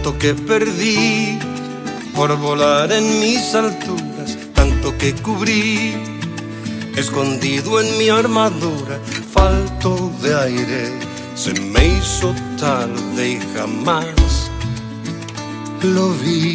tanto que perdí por volar en mis alturas, tanto que cubrí, escondido en mi armadura, falto de aire, se me hizo tarde y jamás lo vi.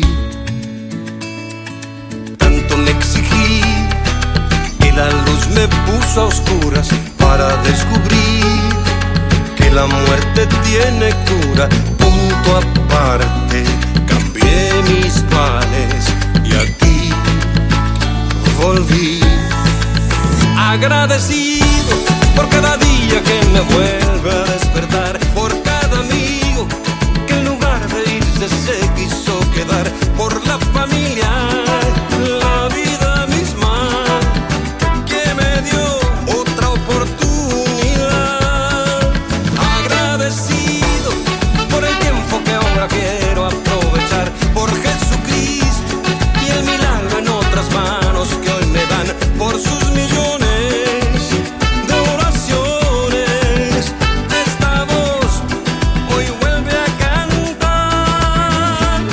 Tanto me exigí y la luz me puso a oscuras para descubrir que la muerte tiene cura. Punto aparte, cambié mis planes y aquí volví. Agradecido por cada día que me vuelve a despertar, por cada amigo que en lugar de irse se quiso quedar, por la familia, la vida misma que me dio otra oportunidad. Agradecido por el tiempo que ahora quiero aprovechar, por Jesucristo y el milagro en otras manos que hoy me dan, por sus millones de oraciones. Esta voz hoy vuelve a cantar.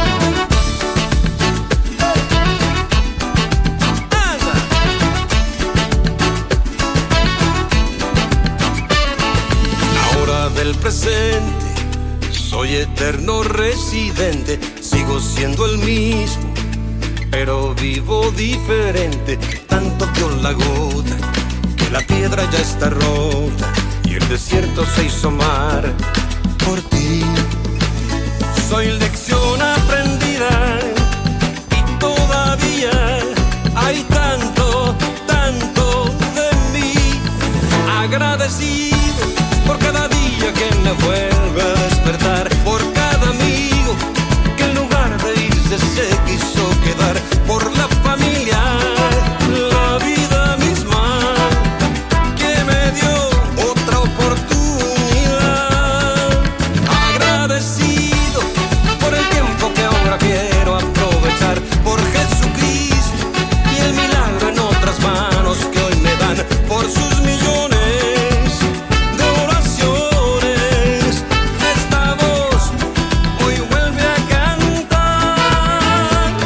Ahora del presente soy eterno residente, sigo siendo el mismo, pero vivo diferente. Tanto dio la gota que la piedra ya está rota y el desierto se hizo mar por ti. Soy lección aprendida y todavía hay tanto, tanto de mí. Agradecido por cada día que me vuelve a despertar, por cada amigo que en lugar de irse se quiso quedar, por la familia, la vida misma que me dio otra oportunidad. Agradecido por el tiempo que ahora quiero aprovechar, por Jesucristo y el milagro en otras manos que hoy me dan, por sus millones de oraciones. Esta voz hoy vuelve a cantar.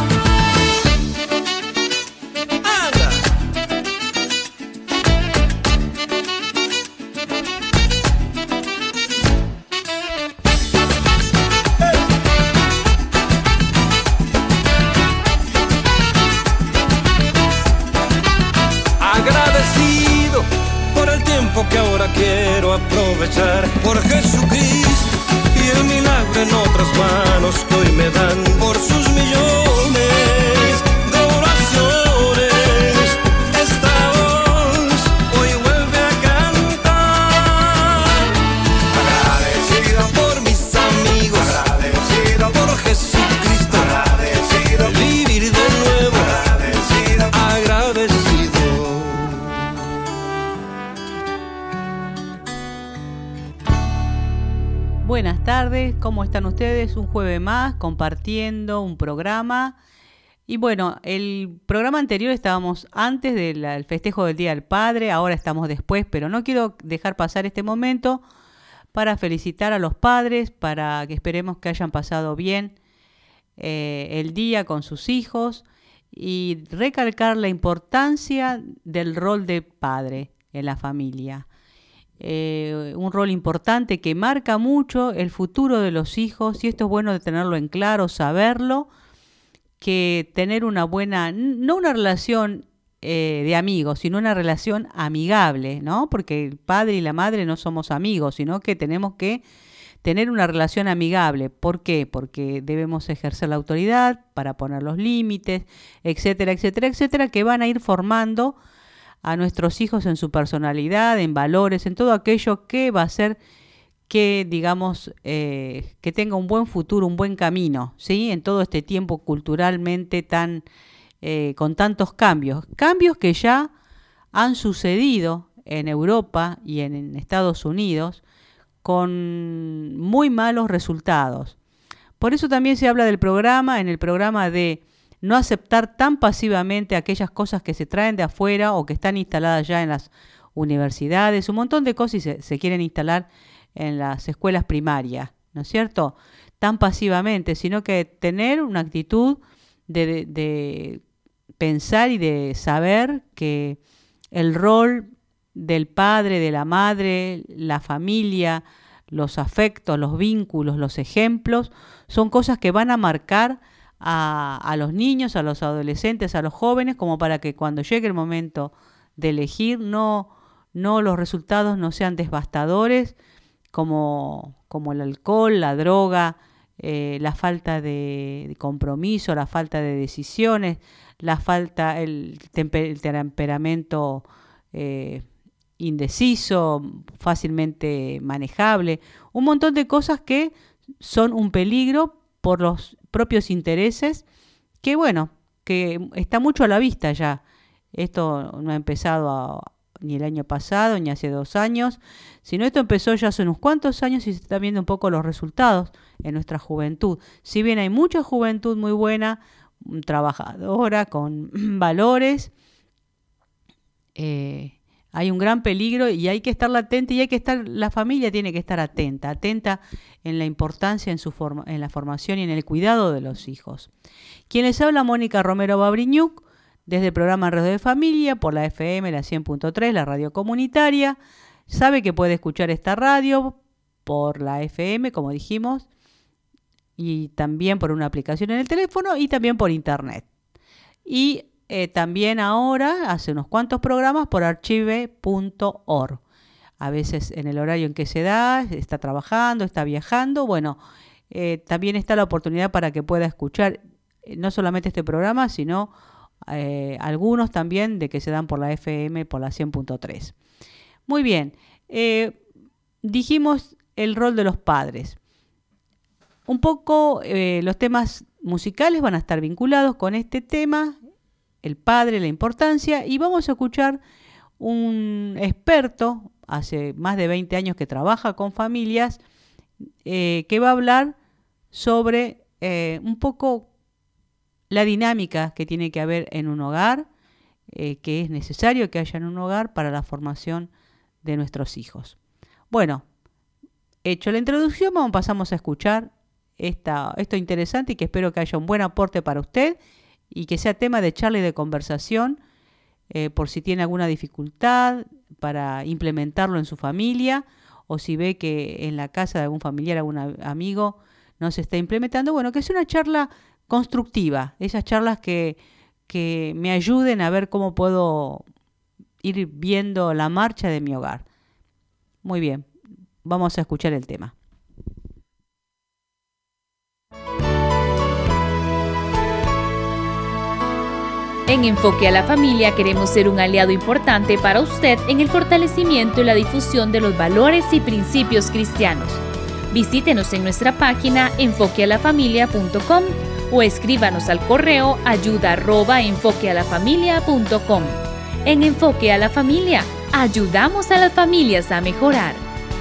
Anda. Agradecido por el tiempo que ahora quiero aprovechar, por Jesucristo y el milagro en otras manos que hoy me dan, por sus millones de oraciones. Esta voz hoy vuelve a cantar. Agradecido por mis amigos, agradecido por Jesucristo, agradecido de vivir de nuevo, agradecido. Buenas tardes, ¿cómo están ustedes? Un jueves más compartiendo un programa. Y bueno, el programa anterior estábamos antes del festejo del Día del Padre, ahora estamos después, pero no quiero dejar pasar este momento para felicitar a los padres, para que esperemos que hayan pasado bien el día con sus hijos y recalcar la importancia del rol de padre en la familia. Un rol importante que marca mucho el futuro de los hijos, y esto es bueno de tenerlo en claro, saberlo, que tener una buena, no una relación de amigos, sino una relación amigable, ¿no? Porque el padre y la madre no somos amigos, sino que tenemos que tener una relación amigable. ¿Por qué? Porque debemos ejercer la autoridad para poner los límites, etcétera, etcétera, etcétera, que van a ir formando a nuestros hijos en su personalidad, en valores, en todo aquello que va a hacer que, digamos, que tenga un buen futuro, un buen camino, ¿sí? En todo este tiempo culturalmente tan, con tantos cambios que ya han sucedido en Europa y en Estados Unidos con muy malos resultados. Por eso también se habla del programa, en el programa de no aceptar tan pasivamente aquellas cosas que se traen de afuera o que están instaladas ya en las universidades, un montón de cosas y se quieren instalar en las escuelas primarias, ¿no es cierto? tan pasivamente, sino que tener una actitud de pensar y de saber que el rol del padre, de la madre, la familia, los afectos, los vínculos, los ejemplos, son cosas que van a marcar a los niños, a los adolescentes, a los jóvenes, como para que cuando llegue el momento de elegir, no los resultados no sean devastadores, como el alcohol, la droga, la falta de compromiso, la falta de decisiones, el temperamento indeciso, fácilmente manejable, un montón de cosas que son un peligro por los propios intereses, que bueno, que está mucho a la vista ya. Esto no ha empezado ni el año pasado, ni hace 2 años, sino esto empezó ya hace unos cuantos años y se están viendo un poco los resultados en nuestra juventud. Si bien hay mucha juventud muy buena, trabajadora, con valores, hay un gran peligro y hay que estar latente y la familia tiene que estar atenta en la importancia en la formación y en el cuidado de los hijos. Quien les habla, Mónica Romero Babriñuc, desde el programa Enredo de Familia, por la FM, la 100.3, la radio comunitaria. Sabe que puede escuchar esta radio por la FM, como dijimos, y también por una aplicación en el teléfono y también por internet. Y también ahora hace unos cuantos programas por archive.org. A veces en el horario en que se da, está trabajando, está viajando. Bueno, también está la oportunidad para que pueda escuchar no solamente este programa, sino algunos también de que se dan por la FM, por la 100.3. Muy bien, dijimos el rol de los padres. Un poco los temas musicales van a estar vinculados con este tema, el padre, la importancia, y vamos a escuchar un experto, hace más de 20 años que trabaja con familias, que va a hablar sobre un poco la dinámica que tiene que haber en un hogar, que es necesario que haya en un hogar para la formación de nuestros hijos. Bueno, hecho la introducción, pasamos a escuchar esto interesante y que espero que haya un buen aporte para usted y que sea tema de charla y de conversación, por si tiene alguna dificultad para implementarlo en su familia o si ve que en la casa de algún familiar, algún amigo no se está implementando. Bueno, que sea una charla constructiva, esas charlas que me ayuden a ver cómo puedo ir viendo la marcha de mi hogar. Muy bien, vamos a escuchar el tema. En Enfoque a la Familia queremos ser un aliado importante para usted en el fortalecimiento y la difusión de los valores y principios cristianos. Visítenos en nuestra página enfoquealafamilia.com o escríbanos al correo ayuda@enfoquealafamilia.com. En Enfoque a la Familia, ayudamos a las familias a mejorar.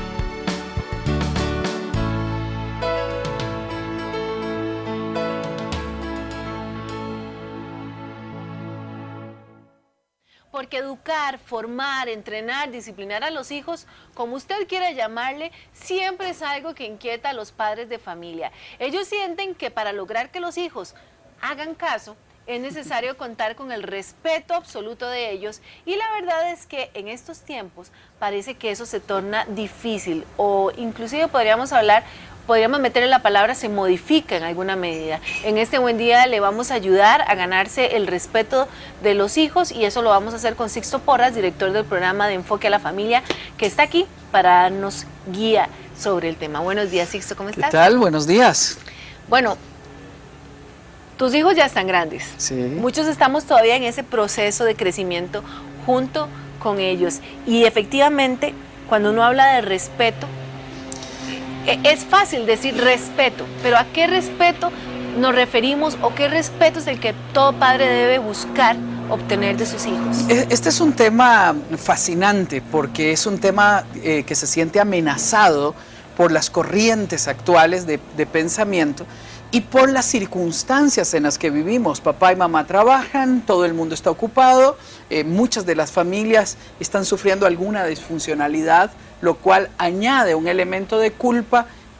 Porque educar, formar, entrenar, disciplinar a los hijos, como usted quiera llamarle, siempre es algo que inquieta a los padres de familia. Ellos sienten que para lograr que los hijos hagan caso, es necesario contar con el respeto absoluto de ellos, y la verdad es que en estos tiempos parece que eso se torna difícil, o inclusive podríamos meterle la palabra se modifica en alguna medida. En este buen día le vamos a ayudar a ganarse el respeto de los hijos, y eso lo vamos a hacer con Sixto Porras, director del programa de Enfoque a la Familia, que está aquí para darnos guía sobre el tema. Buenos días, Sixto, ¿cómo estás? ¿Qué tal? Buenos días. Bueno, tus hijos ya están grandes. Sí. Muchos estamos todavía en ese proceso de crecimiento junto con ellos. Y efectivamente, cuando uno habla de respeto, es fácil decir respeto, pero ¿a qué respeto nos referimos o qué respeto es el que todo padre debe buscar obtener de sus hijos? Este es un tema fascinante porque es un tema que se siente amenazado por las corrientes actuales de pensamiento y por las circunstancias en las que vivimos. Papá y mamá trabajan, todo el mundo está ocupado, muchas de las familias están sufriendo alguna disfuncionalidad, lo cual añade un elemento de culpa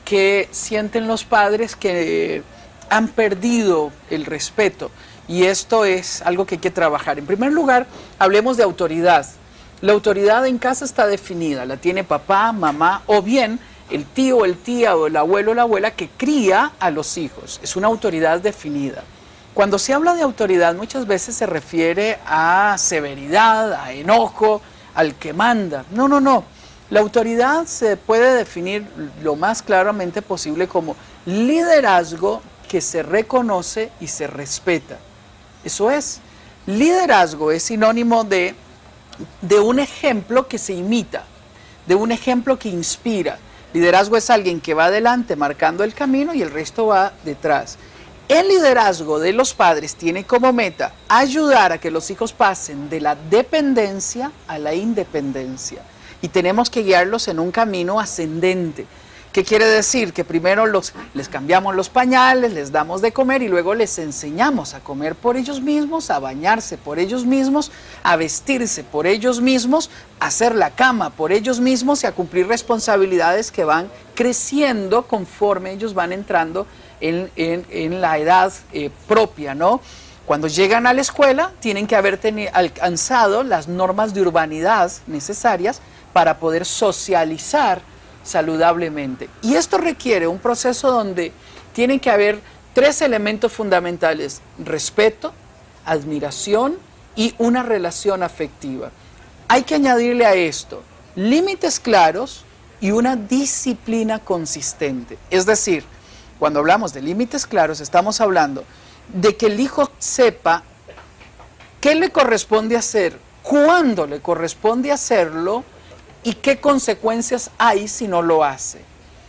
que sienten los padres que han perdido el respeto. Y esto es algo que hay que trabajar. En primer lugar, hablemos de autoridad. La autoridad en casa está definida, la tiene papá, mamá o bien el tío, el tía o el abuelo o la abuela que cría a los hijos. Es una autoridad definida. Cuando se habla de autoridad muchas veces se refiere a severidad, a enojo, al que manda. No, no, no. La autoridad se puede definir lo más claramente posible como liderazgo que se reconoce y se respeta. Eso es. Liderazgo es sinónimo de un ejemplo que se imita, de un ejemplo que inspira. Liderazgo es alguien que va adelante marcando el camino y el resto va detrás. El liderazgo de los padres tiene como meta ayudar a que los hijos pasen de la dependencia a la independencia. Y tenemos que guiarlos en un camino ascendente. ¿Qué quiere decir? Que primero les cambiamos los pañales, les damos de comer y luego les enseñamos a comer por ellos mismos, a bañarse por ellos mismos, a vestirse por ellos mismos, a hacer la cama por ellos mismos y a cumplir responsabilidades que van creciendo conforme ellos van entrando en la edad propia, ¿no? Cuando llegan a la escuela tienen que haber alcanzado las normas de urbanidad necesarias para poder socializar saludablemente. Y esto requiere un proceso donde tienen que haber 3 elementos fundamentales: respeto, admiración y una relación afectiva. Hay que añadirle a esto límites claros y una disciplina consistente. Es decir, cuando hablamos de límites claros estamos hablando de que el hijo sepa qué le corresponde hacer, cuándo le corresponde hacerlo y qué consecuencias hay si no lo hace.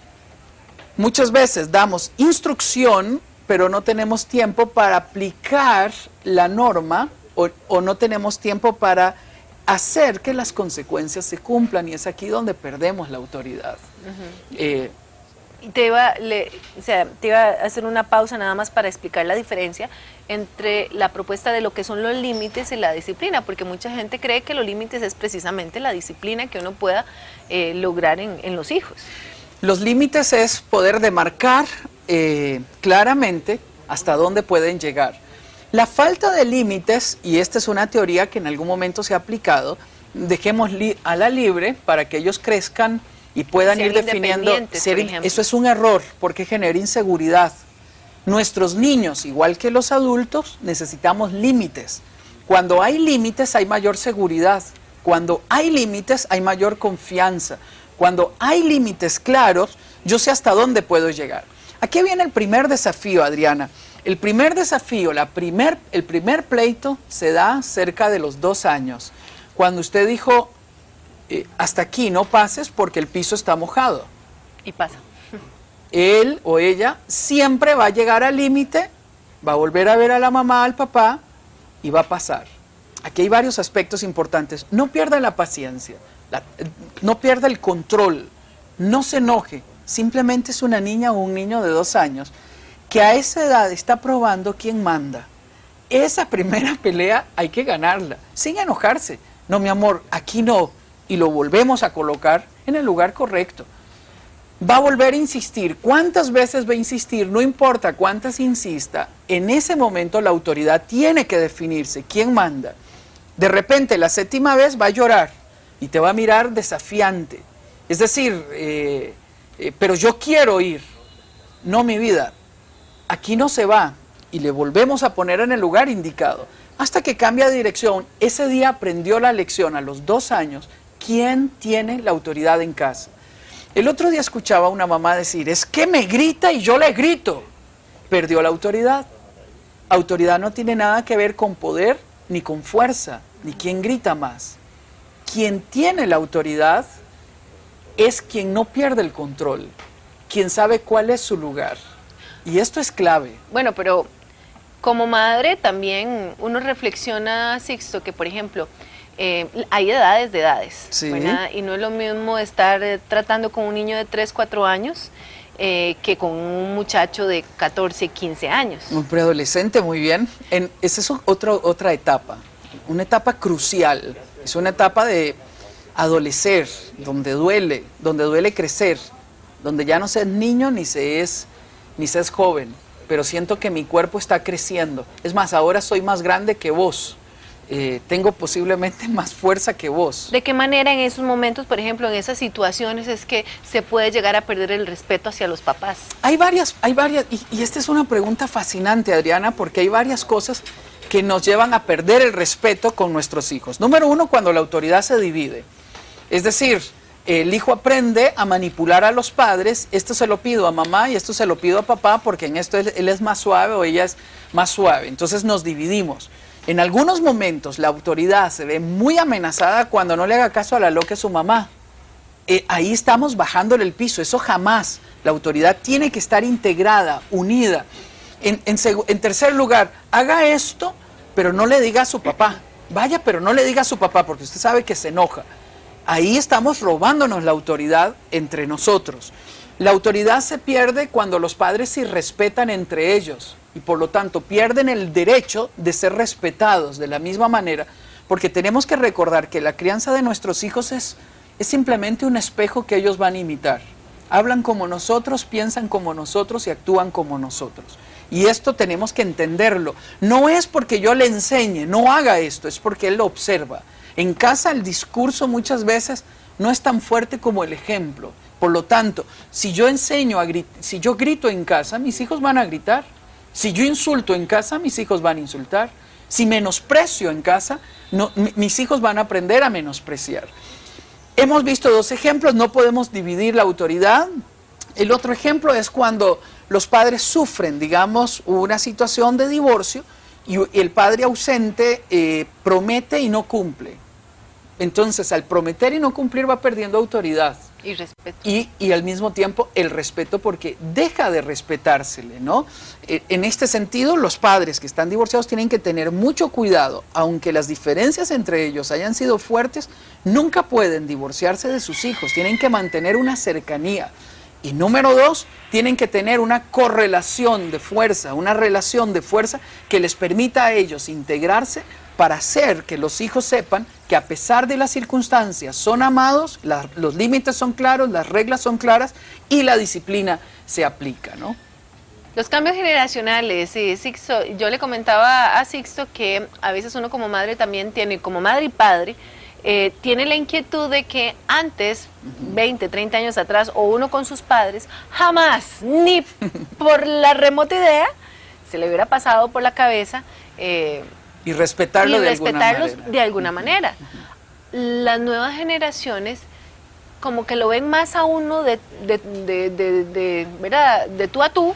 Muchas veces damos instrucción, pero no tenemos tiempo para aplicar la norma o no tenemos tiempo para hacer que las consecuencias se cumplan, y es aquí donde perdemos la autoridad. Te iba a hacer una pausa nada más para explicar la diferencia entre la propuesta de lo que son los límites y la disciplina, porque mucha gente cree que los límites es precisamente la disciplina que uno pueda lograr en los hijos. Los límites es poder demarcar claramente hasta dónde pueden llegar. La falta de límites, y esta es una teoría que en algún momento se ha aplicado, dejemos a la libre para que ellos crezcan y puedan ir definiendo. Eso es un error porque genera inseguridad. Nuestros niños, igual que los adultos, necesitamos límites. Cuando hay límites hay mayor seguridad. Cuando hay límites hay mayor confianza. Cuando hay límites claros, yo sé hasta dónde puedo llegar. Aquí viene el primer desafío, Adriana. El primer desafío, el primer pleito se da cerca de los 2 años. Cuando usted dijo, hasta aquí no pases porque el piso está mojado. Y pasa. Él o ella siempre va a llegar al límite, va a volver a ver a la mamá, al papá y va a pasar. Aquí hay varios aspectos importantes. No pierda la paciencia, no pierda el control, no se enoje. Simplemente es una niña o un niño de 2 años que a esa edad está probando quién manda. Esa primera pelea hay que ganarla, sin enojarse. No, mi amor, aquí no. Y lo volvemos a colocar en el lugar correcto. Va a volver a insistir. ¿Cuántas veces va a insistir? No importa cuántas insista, en ese momento la autoridad tiene que definirse quién manda. De repente, la 7ª vez va a llorar y te va a mirar desafiante. Es decir, pero yo quiero ir. No, mi vida, aquí no se va. Y le volvemos a poner en el lugar indicado. Hasta que cambia de dirección. Ese día aprendió la lección a los 2 años. ¿Quién tiene la autoridad en casa? El otro día escuchaba a una mamá decir, es que me grita y yo le grito. Perdió la autoridad. Autoridad no tiene nada que ver con poder, ni con fuerza, ni quién grita más. Quien tiene la autoridad es quien no pierde el control, quien sabe cuál es su lugar. Y esto es clave. Bueno, pero como madre también uno reflexiona, Sixto, que por ejemplo, hay edades de edades, sí, ¿verdad? Y no es lo mismo estar tratando con un niño de 3, 4 años que con un muchacho de 14, 15 años. Un preadolescente, muy bien. Esa es otra etapa, una etapa crucial. Es una etapa de adolecer, donde duele crecer. donde ya no se es niño ni se es joven, pero siento que mi cuerpo está creciendo. Es más, ahora soy más grande que vos. Tengo posiblemente más fuerza que vos. ¿De qué manera en esos momentos, por ejemplo, en esas situaciones es que se puede llegar a perder el respeto hacia los papás? Hay varias, y esta es una pregunta fascinante, Adriana, porque hay varias cosas que nos llevan a perder el respeto con nuestros hijos. Número uno, cuando la autoridad se divide. Es decir, el hijo aprende a manipular a los padres, esto se lo pido a mamá y esto se lo pido a papá porque en esto él es más suave o ella es más suave. Entonces nos dividimos. En algunos momentos la autoridad se ve muy amenazada cuando no le haga caso a la loca de su mamá. Ahí estamos bajándole el piso, eso jamás. La autoridad tiene que estar integrada, unida. En tercer lugar, haga esto, pero no le diga a su papá. Vaya, pero no le diga a su papá porque usted sabe que se enoja. Ahí estamos robándonos la autoridad entre nosotros. La autoridad se pierde cuando los padres se irrespetan entre ellos y por lo tanto pierden el derecho de ser respetados de la misma manera, porque tenemos que recordar que la crianza de nuestros hijos es simplemente un espejo que ellos van a imitar. Hablan como nosotros, piensan como nosotros y actúan como nosotros. Y esto tenemos que entenderlo. No es porque yo le enseñe, no haga esto, es porque él lo observa. En casa el discurso muchas veces no es tan fuerte como el ejemplo. Por lo tanto, si yo si yo grito en casa, mis hijos van a gritar. Si yo insulto en casa, mis hijos van a insultar. Si menosprecio en casa, mis hijos van a aprender a menospreciar. Hemos visto dos ejemplos, no podemos dividir la autoridad. El otro ejemplo es cuando los padres sufren, digamos, una situación de divorcio y el padre ausente promete y no cumple. Entonces, al prometer y no cumplir va perdiendo autoridad. Y respeto. Y al mismo tiempo el respeto porque deja de respetársele, ¿no? En este sentido, los padres que están divorciados tienen que tener mucho cuidado. Aunque las diferencias entre ellos hayan sido fuertes, nunca pueden divorciarse de sus hijos. Tienen que mantener una cercanía. Y número dos, tienen que tener una correlación de fuerza, una relación de fuerza que les permita a ellos integrarse para hacer que los hijos sepan que a pesar de las circunstancias son amados, los límites son claros, las reglas son claras y la disciplina se aplica, ¿no? Los cambios generacionales, Sixto, yo le comentaba a Sixto que a veces uno como madre también tiene, como madre y padre, tiene la inquietud de que antes, 20, 30 años atrás, o uno con sus padres, jamás, ni por la remota idea, se le hubiera pasado por la cabeza y respetarlos de alguna manera. Las nuevas generaciones como que lo ven más a uno ¿verdad? De tú a tú,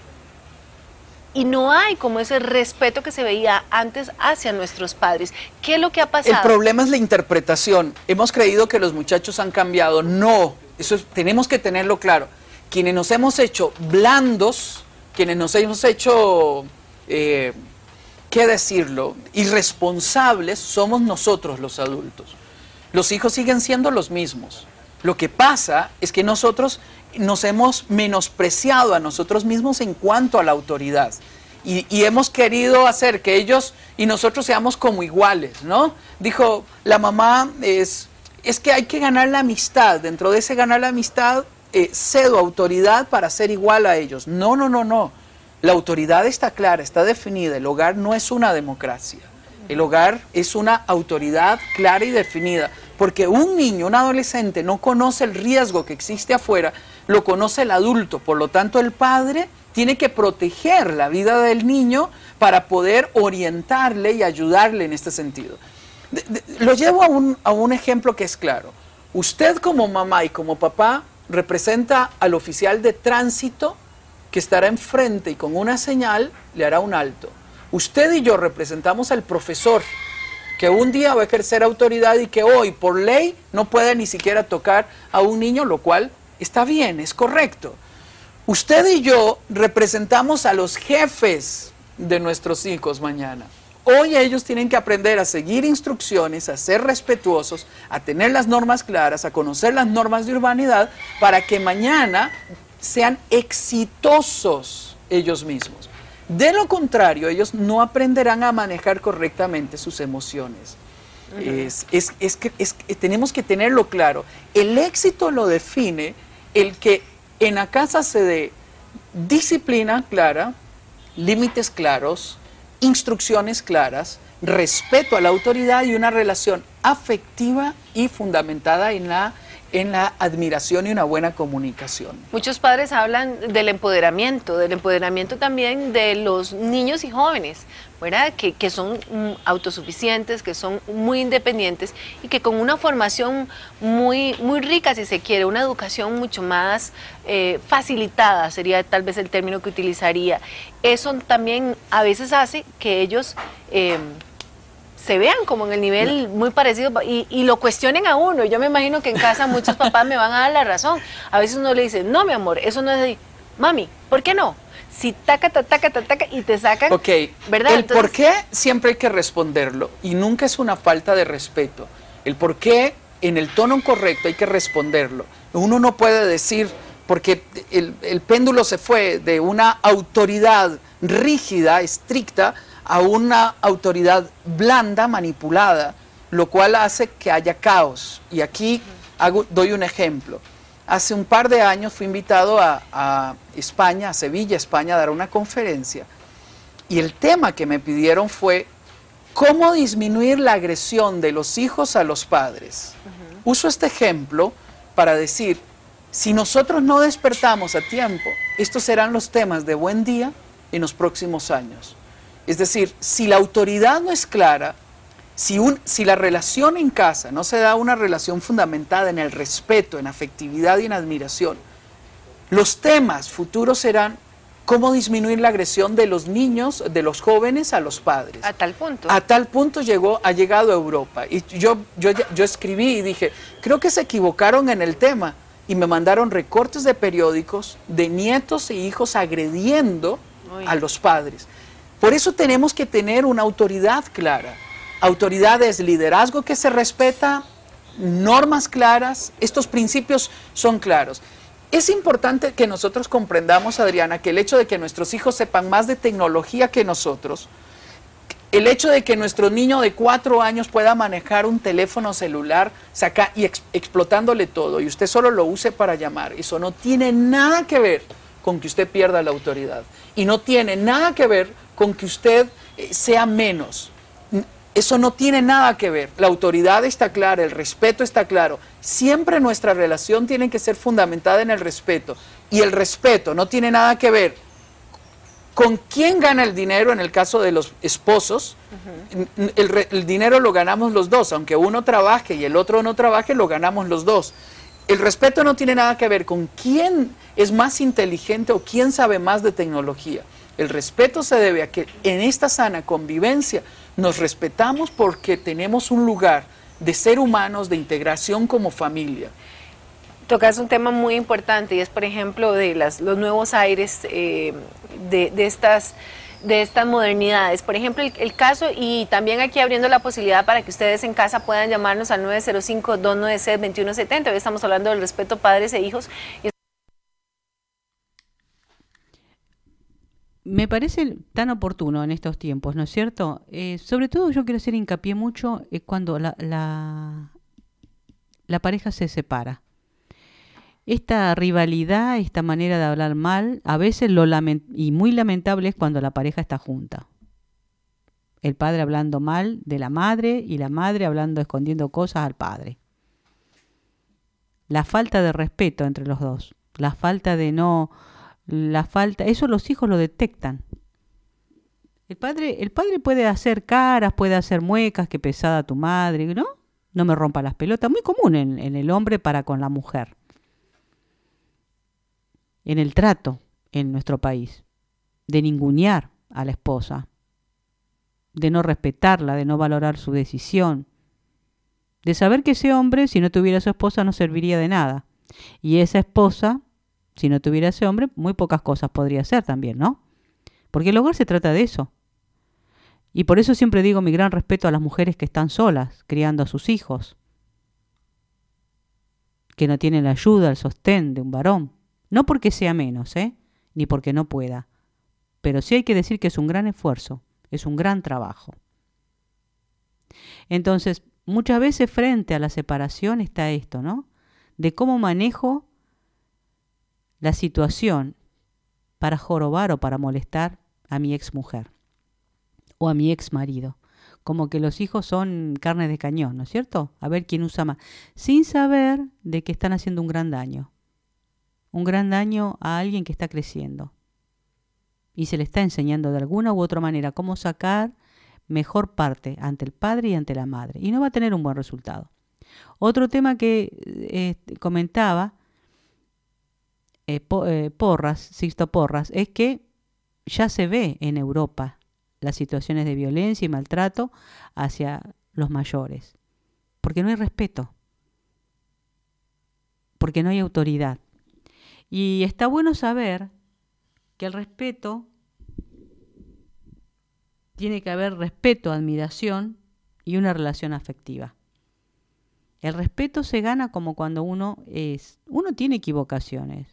y no hay como ese respeto que se veía antes hacia nuestros padres. ¿Qué es lo que ha pasado? El problema es la interpretación. Hemos creído que los muchachos han cambiado. No, tenemos que tenerlo claro. Quienes nos hemos hecho blandos, quienes nos hemos hecho, ¿qué decirlo?, irresponsables, somos nosotros los adultos. Los hijos siguen siendo los mismos. Lo que pasa es que nosotros nos hemos menospreciado a nosotros mismos en cuanto a la autoridad y hemos querido hacer que ellos y nosotros seamos como iguales, ¿no? Dijo la mamá, es que hay que ganar la amistad. Dentro de ese ganar la amistad cedo autoridad para ser igual a ellos. No. La autoridad está clara, está definida. El hogar no es una democracia. El hogar es una autoridad clara y definida, porque un niño, un adolescente no conoce el riesgo que existe afuera, lo conoce el adulto. Por lo tanto, el padre tiene que proteger la vida del niño para poder orientarle y ayudarle en este sentido. Lo llevo a un ejemplo que es claro. Usted como mamá y como papá representa al oficial de tránsito que estará enfrente y con una señal le hará un alto. Usted y yo representamos al profesor que un día va a ejercer autoridad y que hoy por ley no puede ni siquiera tocar a un niño, lo cual está bien, es correcto. Usted y yo representamos a los jefes de nuestros hijos mañana. Hoy ellos tienen que aprender a seguir instrucciones, a ser respetuosos, a tener las normas claras, a conocer las normas de urbanidad para que mañana sean exitosos ellos mismos. De lo contrario, ellos no aprenderán a manejar correctamente sus emociones. Tenemos que tenerlo claro. El éxito lo define el que en la casa se dé disciplina clara, límites claros, instrucciones claras, respeto a la autoridad y una relación afectiva y fundamentada en la admiración y una buena comunicación. Muchos padres hablan del empoderamiento también de los niños y jóvenes, ¿verdad? Que son autosuficientes, que son muy independientes y que con una formación muy rica, si se quiere, una educación mucho más facilitada, sería tal vez el término que utilizaría. Eso también a veces hace que ellos se vean como en el nivel muy parecido y lo cuestionen a uno. Yo me imagino que en casa muchos papás me van a dar la razón. A veces uno le dice, no, mi amor, eso no es así. Mami, ¿por qué no? Si taca y te sacan, ok, ¿verdad? El por qué siempre hay que responderlo y nunca es una falta de respeto. El por qué en el tono correcto hay que responderlo. Uno no puede decir, porque el péndulo se fue de una autoridad rígida, estricta, a una autoridad blanda, manipulada, lo cual hace que haya caos. Y aquí doy un ejemplo. Hace un par de años fui invitado a España, a Sevilla, España, a dar una conferencia. Y el tema que me pidieron fue cómo disminuir la agresión de los hijos a los padres. Uso este ejemplo para decir, si nosotros no despertamos a tiempo, estos serán los temas de buen día en los próximos años. Es decir, si la autoridad no es clara, si la relación en casa no se da una relación fundamentada en el respeto, en afectividad y en admiración, los temas futuros serán cómo disminuir la agresión de los niños, de los jóvenes a los padres. A tal punto. A tal punto ha llegado a Europa. Y yo escribí y dije, creo que se equivocaron en el tema. Y me mandaron recortes de periódicos de nietos e hijos agrediendo a los padres. Por eso tenemos que tener una autoridad clara. Autoridad es liderazgo que se respeta, normas claras, estos principios son claros. Es importante que nosotros comprendamos, Adriana, que el hecho de que nuestros hijos sepan más de tecnología que nosotros, el hecho de que nuestro niño de 4 años pueda manejar un teléfono celular explotándole todo y usted solo lo use para llamar, eso no tiene nada que ver con que usted pierda la autoridad y no tiene nada que ver con que usted sea menos. Eso no tiene nada que ver. La autoridad está clara, el respeto está claro. Siempre nuestra relación tiene que ser fundamentada en el respeto. Y el respeto no tiene nada que ver con quién gana el dinero en el caso de los esposos. El dinero lo ganamos los dos, aunque uno trabaje y el otro no trabaje, lo ganamos los dos. El respeto no tiene nada que ver con quién es más inteligente o quién sabe más de tecnología. El respeto se debe a que en esta sana convivencia nos respetamos porque tenemos un lugar de ser humanos, de integración como familia. Tocas un tema muy importante y es, por ejemplo, de los nuevos aires de estas modernidades. Por ejemplo, el caso, y también aquí abriendo la posibilidad para que ustedes en casa puedan llamarnos al 905-296-2170. Hoy estamos hablando del respeto padres e hijos. Me parece tan oportuno en estos tiempos, ¿no es cierto? Sobre todo yo quiero hacer hincapié mucho cuando la pareja se separa. Esta rivalidad, esta manera de hablar mal, a veces y muy lamentable es cuando la pareja está junta. El padre hablando mal de la madre y la madre escondiendo cosas al padre. La falta de respeto entre los dos, eso los hijos lo detectan. El padre puede hacer caras, puede hacer muecas, que pesada tu madre, ¿no? No me rompa las pelotas, muy común en el hombre para con la mujer. En el trato en nuestro país, de ningunear a la esposa, de no respetarla, de no valorar su decisión, de saber que ese hombre, si no tuviera a su esposa, no serviría de nada. Y esa esposa, si no tuviera ese hombre, muy pocas cosas podría hacer también, ¿no? Porque el hogar se trata de eso. Y por eso siempre digo mi gran respeto a las mujeres que están solas, criando a sus hijos, que no tienen la ayuda, el sostén de un varón. No porque sea menos, ni porque no pueda. Pero sí hay que decir que es un gran esfuerzo, es un gran trabajo. Entonces, muchas veces frente a la separación está esto, ¿no? De cómo manejo la situación para jorobar o para molestar a mi ex mujer o a mi ex marido. Como que los hijos son carne de cañón, ¿no es cierto? A ver quién usa más. Sin saber de que están haciendo un gran daño. Un gran daño a alguien que está creciendo. Y se le está enseñando de alguna u otra manera cómo sacar mejor parte ante el padre y ante la madre. Y no va a tener un buen resultado. Otro tema que comentaba Sixto Porras, es que ya se ve en Europa las situaciones de violencia y maltrato hacia los mayores. Porque no hay respeto. Porque no hay autoridad. Y está bueno saber que el respeto, tiene que haber respeto, admiración y una relación afectiva. El respeto se gana como cuando uno tiene equivocaciones.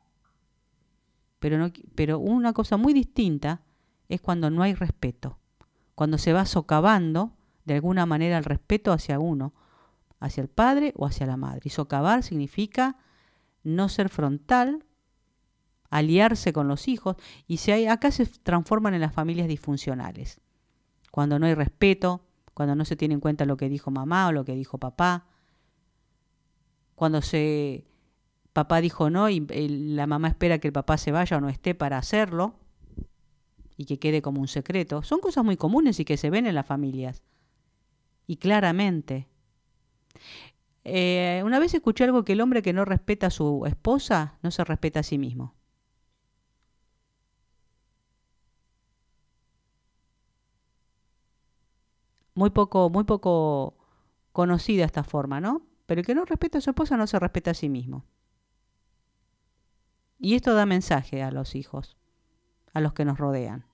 Pero una cosa muy distinta es cuando no hay respeto. Cuando se va socavando de alguna manera el respeto hacia uno, hacia el padre o hacia la madre. Y socavar significa no ser frontal, aliarse con los hijos. Y acá se transforman en las familias disfuncionales. Cuando no hay respeto, cuando no se tiene en cuenta lo que dijo mamá o lo que dijo papá. Cuando papá dijo no y la mamá espera que el papá se vaya o no esté para hacerlo y que quede como un secreto. Son cosas muy comunes y que se ven en las familias. Y claramente. Una vez escuché algo que el hombre que no respeta a su esposa no se respeta a sí mismo. Muy poco conocida esta forma, ¿no? Pero el que no respeta a su esposa no se respeta a sí mismo. Y esto da mensaje a los hijos, a los que nos rodean.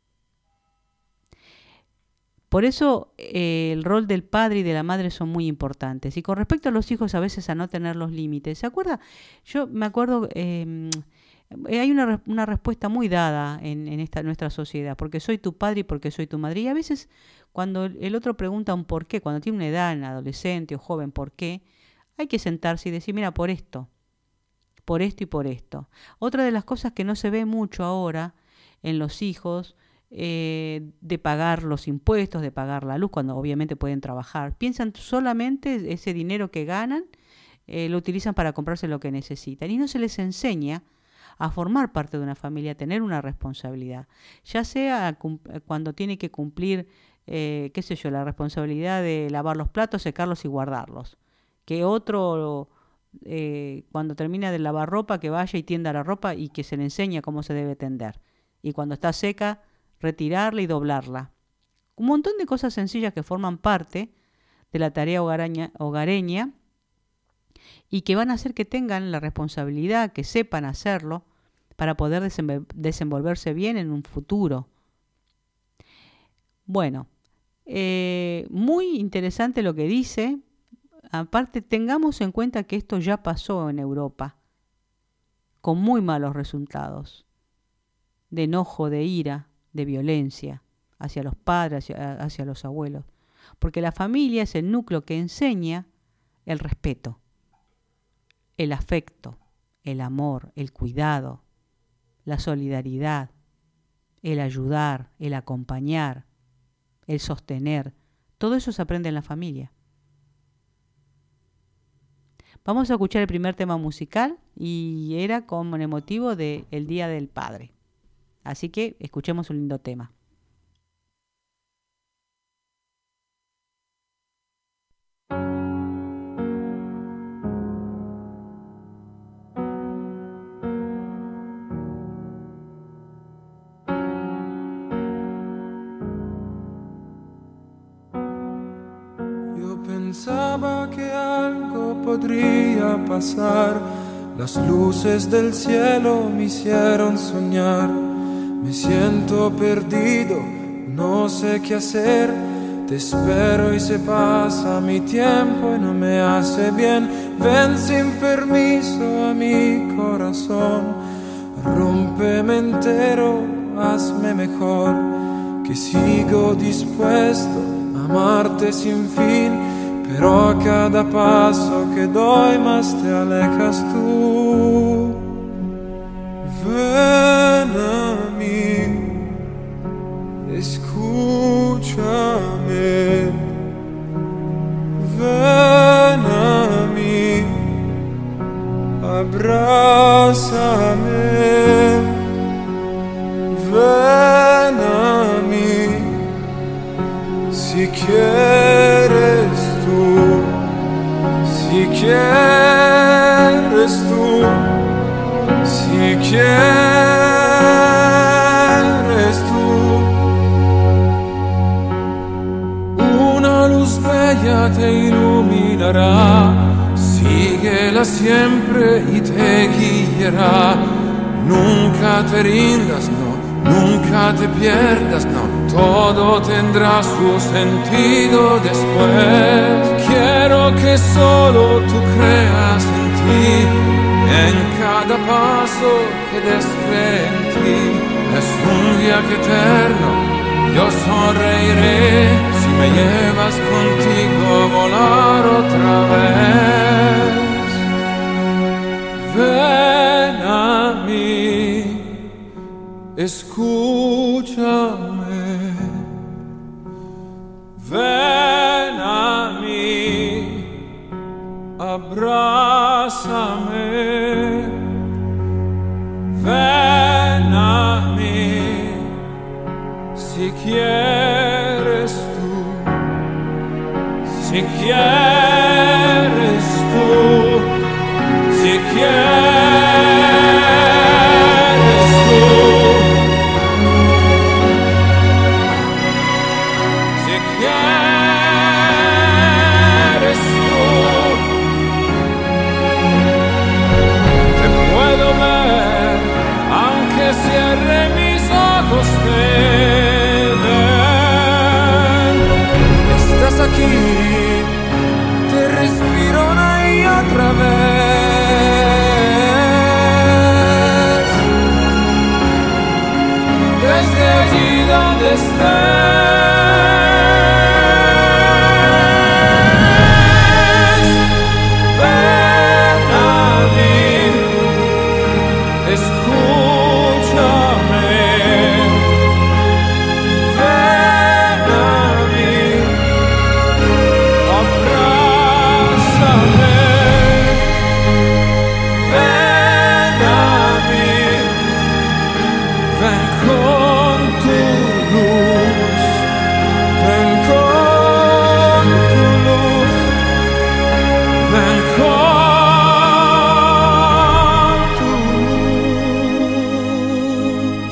Por eso el rol del padre y de la madre son muy importantes. Y con respecto a los hijos, a veces a no tener los límites. ¿Se acuerda? Yo me acuerdo, hay una respuesta muy dada en nuestra sociedad. Porque soy tu padre y porque soy tu madre. Y a veces cuando el otro pregunta un por qué, cuando tiene una edad, en adolescente o joven, ¿por qué? Hay que sentarse y decir, mira, por esto y por esto. Otra de las cosas que no se ve mucho ahora en los hijos, de pagar los impuestos, de pagar la luz, cuando obviamente pueden trabajar. Piensan solamente ese dinero que ganan, lo utilizan para comprarse lo que necesitan. Y no se les enseña a formar parte de una familia, a tener una responsabilidad. Ya sea cuando tiene que cumplir, la responsabilidad de lavar los platos, secarlos y guardarlos. Que otro, cuando termina de lavar ropa, que vaya y tienda la ropa y que se le enseña cómo se debe tender. Y cuando está seca, retirarla y doblarla. Un montón de cosas sencillas que forman parte de la tarea hogareña y que van a hacer que tengan la responsabilidad, que sepan hacerlo para poder desenvolverse bien en un futuro. Bueno, muy interesante lo que dice. Aparte, tengamos en cuenta que esto ya pasó en Europa, con muy malos resultados, de enojo, de ira, de violencia hacia los padres, hacia los abuelos. Porque la familia es el núcleo que enseña el respeto, el afecto, el amor, el cuidado, la solidaridad, el ayudar, el acompañar, el sostener. Todo eso se aprende en la familia. Vamos a escuchar el primer tema musical y era con el motivo del Día del Padre. Así que escuchemos un lindo tema. Yo pensaba que algo podría pasar. Las luces del cielo me hicieron soñar. Me siento perdido, no sé qué hacer. Te espero y se pasa mi tiempo y no me hace bien. Ven sin permiso a mi corazón. Rómpeme entero, hazme mejor. Que sigo dispuesto a amarte sin fin. Pero a cada paso que doy más te alejas tú. Ven a mí, escúchame. Ven a mí, abrázame. Ven a mí, si quieres tú, si quieres tú, si quieres tú. Una luz bella te iluminará, síguela siempre y te guiará. Nunca te rindas, no, nunca te pierdas, no, todo tendrá su sentido después. Quiero que solo tú creas en ti, en cada paso que des cree en ti. Es un viaje eterno, yo sonreiré si me llevas contigo a volar otra vez. Ven a mí, escúchame. Ven a mí, abrázame. Ven a mí, si quieres tú, si quieres tú, si quieres tú, si quieres tú. Te puedo ver, aunque cierre mis ojos, te ven. Estás aquí, te respiro una y otra vez. Desde allí donde estés, ven a mí, escúchame. Ven a mí, abrázame. Ven a mí, ven con tu luz, ven con tu luz, ven con tu luz.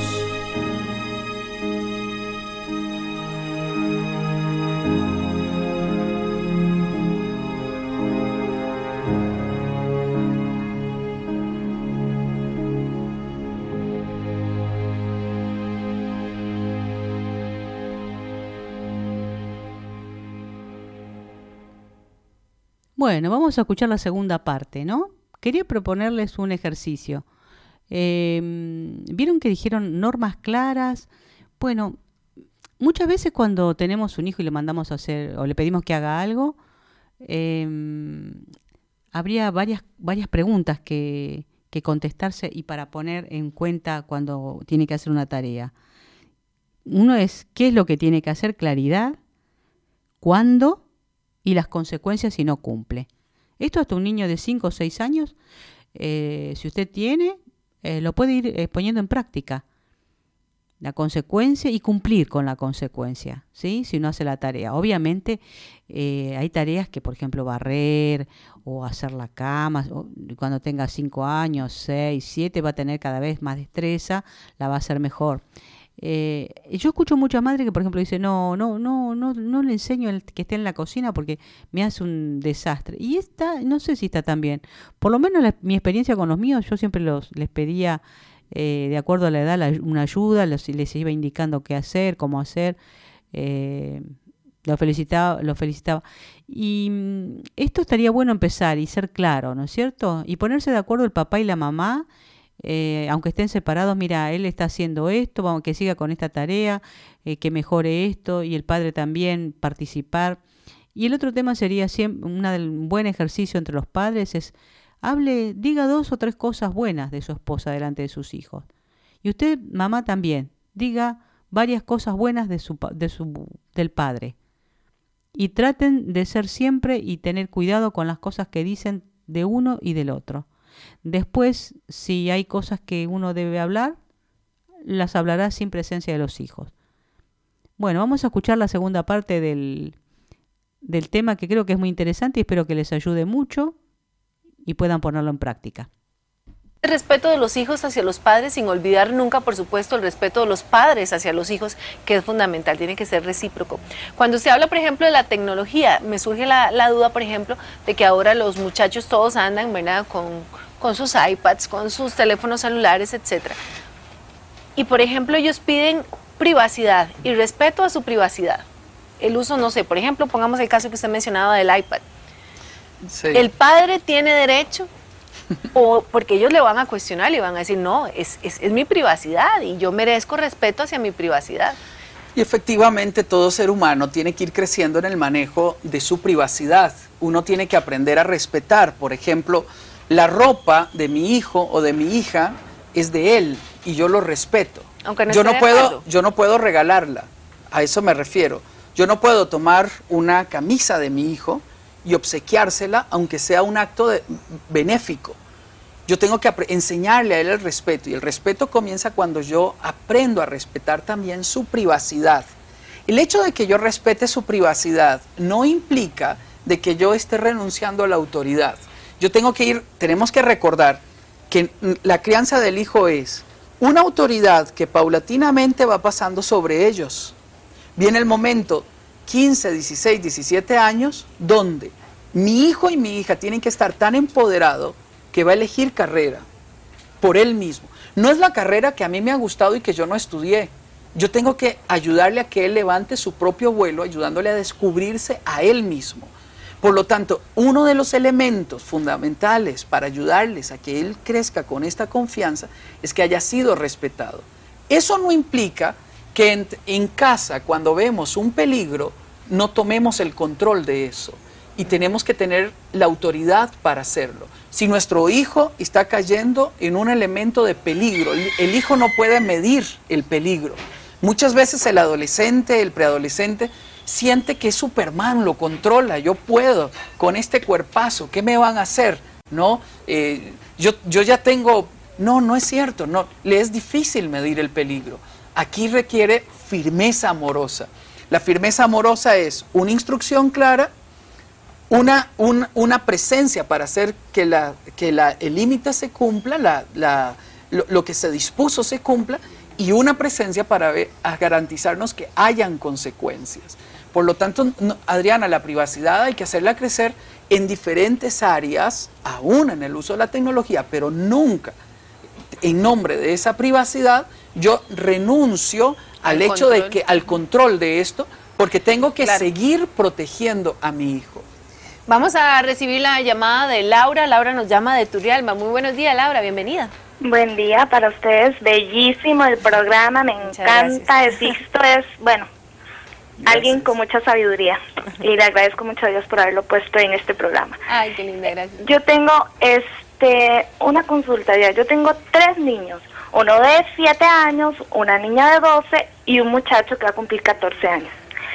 Bueno, vamos a escuchar la segunda parte, ¿no? Quería proponerles un ejercicio. ¿Vieron que dijeron normas claras? Bueno, muchas veces cuando tenemos un hijo y le mandamos a hacer o le pedimos que haga algo, habría varias preguntas que contestarse y para poner en cuenta cuando tiene que hacer una tarea. Uno es, ¿qué es lo que tiene que hacer? Claridad. ¿Cuándo? Y las consecuencias si no cumple. Esto hasta un niño de 5 o 6 años, si usted tiene, lo puede ir poniendo en práctica. La consecuencia y cumplir con la consecuencia, ¿sí? Si no hace la tarea. Obviamente hay tareas que, por ejemplo, barrer o hacer la cama, cuando tenga 5 años, 6, 7, va a tener cada vez más destreza, la va a hacer mejor. Yo escucho mucha madre que, por ejemplo, dice no le enseño que esté en la cocina porque me hace un desastre. Y esta, no sé si está tan bien. Por lo menos mi experiencia con los míos, yo siempre les pedía, de acuerdo a la edad, una ayuda, les iba indicando qué hacer, cómo hacer. Lo felicitaba. Y esto estaría bueno empezar y ser claro, ¿no es cierto? Y ponerse de acuerdo el papá y la mamá. Aunque estén separados, mira, él está haciendo esto, vamos que siga con esta tarea, que mejore esto, y el padre también participar. Y el otro tema sería siempre un buen ejercicio entre los padres es diga 2 o 3 cosas buenas de su esposa delante de sus hijos. Y usted, mamá, también, diga varias cosas buenas del padre. Y traten de ser siempre y tener cuidado con las cosas que dicen de uno y del otro. Después, si hay cosas que uno debe hablar, las hablará sin presencia de los hijos. Bueno, vamos a escuchar la segunda parte del tema, que creo que es muy interesante y espero que les ayude mucho y puedan ponerlo en práctica. El respeto de los hijos hacia los padres, sin olvidar nunca, por supuesto, el respeto de los padres hacia los hijos, que es fundamental, tiene que ser recíproco. Cuando se habla, por ejemplo, de la tecnología, me surge la duda, por ejemplo, de que ahora los muchachos todos andan, ¿verdad?, con sus iPads, con sus teléfonos celulares, etc. Y, por ejemplo, ellos piden privacidad y respeto a su privacidad. El uso, no sé, por ejemplo, pongamos el caso que usted mencionaba del iPad. Sí. El padre tiene derecho, o porque ellos le van a cuestionar, le van a decir, no, es mi privacidad y yo merezco respeto hacia mi privacidad. Y efectivamente todo ser humano tiene que ir creciendo en el manejo de su privacidad. Uno tiene que aprender a respetar, por ejemplo, la ropa de mi hijo o de mi hija es de él y yo lo respeto. Aunque no yo no puedo regalarla, a eso me refiero. Yo no puedo tomar una camisa de mi hijo y obsequiársela, aunque sea un acto benéfico. Yo tengo que enseñarle a él el respeto, y el respeto comienza cuando yo aprendo a respetar también su privacidad. El hecho de que yo respete su privacidad no implica de que yo esté renunciando a la autoridad. Tenemos que recordar que la crianza del hijo es una autoridad que paulatinamente va pasando sobre ellos. Viene el momento 15, 16, 17 años, donde mi hijo y mi hija tienen que estar tan empoderados que va a elegir carrera por él mismo. No es la carrera que a mí me ha gustado y que yo no estudié. Yo tengo que ayudarle a que él levante su propio vuelo, ayudándole a descubrirse a él mismo. Por lo tanto, uno de los elementos fundamentales para ayudarles a que él crezca con esta confianza es que haya sido respetado. Eso no implica que en casa, cuando vemos un peligro, no tomemos el control de eso. Y tenemos que tener la autoridad para hacerlo. Si nuestro hijo está cayendo en un elemento de peligro, el hijo no puede medir el peligro. Muchas veces el adolescente, el preadolescente, siente que es Superman, lo controla, yo puedo, con este cuerpazo, ¿qué me van a hacer? ¿No? Yo ya tengo... No es cierto, no, le es difícil medir el peligro. Aquí requiere firmeza amorosa. La firmeza amorosa es una instrucción clara, una presencia para hacer que el límite se cumpla, lo que se dispuso se cumpla, y una presencia para garantizarnos que hayan consecuencias. Por lo tanto, Adriana, la privacidad hay que hacerla crecer en diferentes áreas, aún en el uso de la tecnología, pero nunca, en nombre de esa privacidad, yo renuncio al control de esto, porque tengo que seguir protegiendo a mi hijo. Vamos a recibir la llamada de Laura. Laura nos llama de Turrialba. Muy buenos días, Laura, bienvenida. Buen día para ustedes, bellísimo el programa, me encanta, Sixto es, alguien con mucha sabiduría y le agradezco mucho a Dios por haberlo puesto en este programa. Ay, qué linda, gracias. Yo tengo una consulta, yo tengo 3 niños, uno de 7 años, una niña de 12 y un muchacho que va a cumplir 14 años.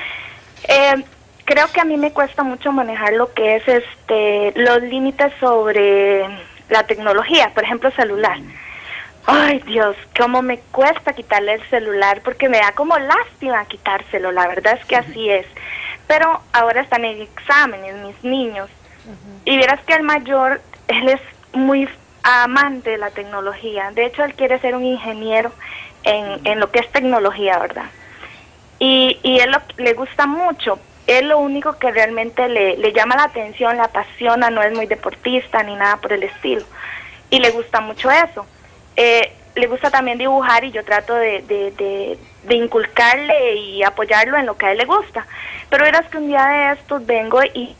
Creo que a mí me cuesta mucho manejar lo que es los límites sobre la tecnología, por ejemplo, celular. Ay, Dios, cómo me cuesta quitarle el celular, porque me da como lástima quitárselo, la verdad es que así es. Pero ahora están en exámenes mis niños, y vieras que el mayor, él es muy amante de la tecnología. De hecho, él quiere ser un ingeniero en lo que es tecnología, ¿verdad? Y él le gusta mucho. Él lo único que realmente le llama la atención, le apasiona, no es muy deportista ni nada por el estilo. Y le gusta mucho eso. Le gusta también dibujar y yo trato de inculcarle y apoyarlo en lo que a él le gusta. Pero verás que un día de estos vengo y